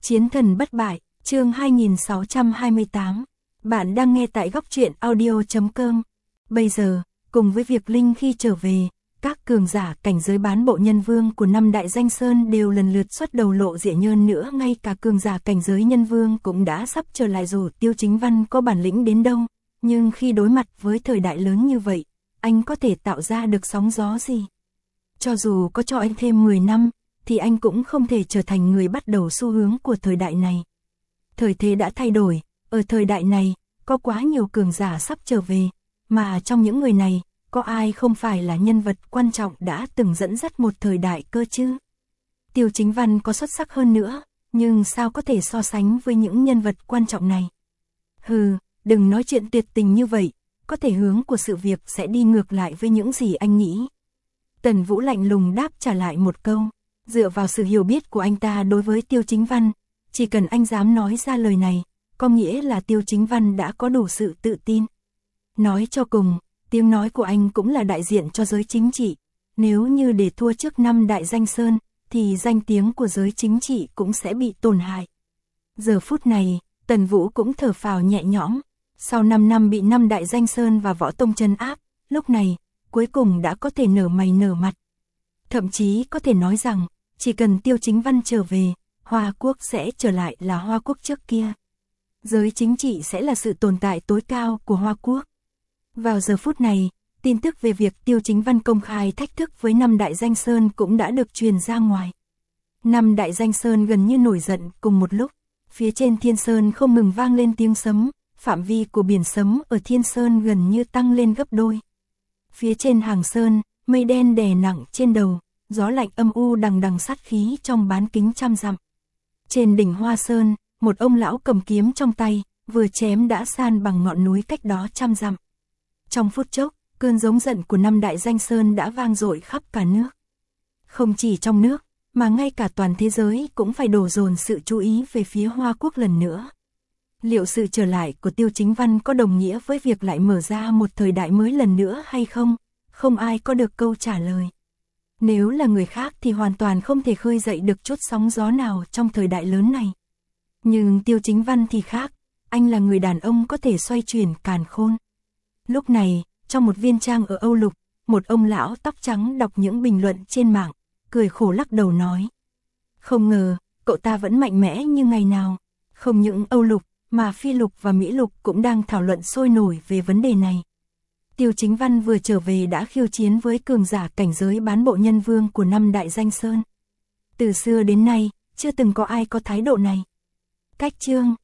Chiến thần bất bại, chương 2628. Bạn đang nghe tại góc truyện audio.com. Bây giờ, cùng với việc Linh khi trở về, các cường giả cảnh giới bán bộ nhân vương của năm đại danh sơn đều lần lượt xuất đầu lộ diện nhơn nữa, ngay cả cường giả cảnh giới nhân vương cũng đã sắp trở lại dù Tiêu Chính Văn có bản lĩnh đến đâu, nhưng khi đối mặt với thời đại lớn như vậy, anh có thể tạo ra được sóng gió gì? Cho dù có cho anh thêm 10 năm, thì anh cũng không thể trở thành người bắt đầu xu hướng của thời đại này. Thời thế đã thay đổi, ở thời đại này, có quá nhiều cường giả sắp trở về, mà trong những người này, có ai không phải là nhân vật quan trọng đã từng dẫn dắt một thời đại cơ chứ? Tiêu Chính Văn có xuất sắc hơn nữa, nhưng sao có thể so sánh với những nhân vật quan trọng này? Hừ, đừng nói chuyện tuyệt tình như vậy, có thể hướng của sự việc sẽ đi ngược lại với những gì anh nghĩ. Tần Vũ lạnh lùng đáp trả lại một câu, dựa vào sự hiểu biết của anh ta đối với Tiêu Chính Văn, chỉ cần anh dám nói ra lời này, có nghĩa là Tiêu Chính Văn đã có đủ sự tự tin. Nói cho cùng, tiếng nói của anh cũng là đại diện cho giới chính trị, nếu như để thua trước năm đại danh sơn, thì danh tiếng của giới chính trị cũng sẽ bị tổn hại. Giờ phút này, Tần Vũ cũng thở phào nhẹ nhõm, sau 5 năm bị năm đại danh sơn và võ tông trấn áp, lúc này, cuối cùng đã có thể nở mày nở mặt. Thậm chí có thể nói rằng, chỉ cần Tiêu Chính Văn trở về, Hoa Quốc sẽ trở lại là Hoa Quốc trước kia. Giới chính trị sẽ là sự tồn tại tối cao của Hoa Quốc. Vào giờ phút này, tin tức về việc Tiêu Chính Văn công khai thách thức với năm đại danh sơn cũng đã được truyền ra ngoài. Năm đại danh sơn gần như nổi giận cùng một lúc, phía trên Thiên Sơn không ngừng vang lên tiếng sấm, phạm vi của biển sấm ở Thiên Sơn gần như tăng lên gấp đôi. Phía trên Hàng Sơn, mây đen đè nặng trên đầu, gió lạnh âm u đằng đằng sát khí trong bán kính trăm dặm. Trên đỉnh Hoa Sơn, một ông lão cầm kiếm trong tay, vừa chém đã san bằng ngọn núi cách đó trăm dặm. Trong phút chốc, cơn giống giận của năm đại danh sơn đã vang dội khắp cả nước. Không chỉ trong nước, mà ngay cả toàn thế giới cũng phải đổ dồn sự chú ý về phía Hoa Quốc lần nữa. Liệu sự trở lại của Tiêu Chính Văn có đồng nghĩa với việc lại mở ra một thời đại mới lần nữa hay không? Không ai có được câu trả lời. Nếu là người khác thì hoàn toàn không thể khơi dậy được chút sóng gió nào trong thời đại lớn này. Nhưng Tiêu Chính Văn thì khác, anh là người đàn ông có thể xoay chuyển càn khôn. Lúc này, trong một viên trang ở Âu Lục, một ông lão tóc trắng đọc những bình luận trên mạng, cười khổ lắc đầu nói. Không ngờ, cậu ta vẫn mạnh mẽ như ngày nào. Không những Âu Lục, mà Phi Lục và Mỹ Lục cũng đang thảo luận sôi nổi về vấn đề này. Tiêu Chính Văn vừa trở về đã khiêu chiến với cường giả cảnh giới bán bộ nhân vương của năm đại danh sơn. Từ xưa đến nay, chưa từng có ai có thái độ này. Cách chương